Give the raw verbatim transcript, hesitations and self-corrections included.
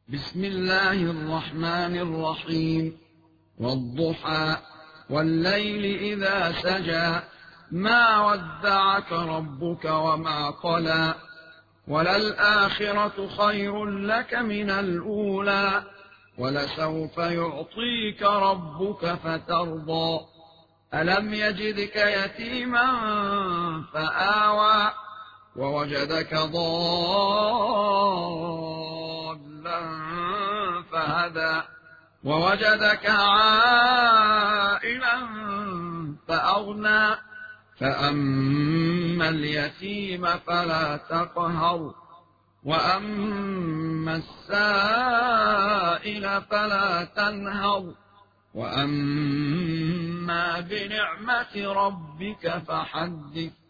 بسم الله الرحمن الرحيم. والضحى والليل إذا سجى ما ودعك ربك وما قلى وللآخرة خير لك من الأولى ولسوف يعطيك ربك فترضى ألم يجدك يتيما فآوى ووجدك ضالا فهدى ووجدك عائلا فأغنى فأما اليتيم فلا تقهر وأما السائل فلا تنهر وأما بنعمة ربك فحدث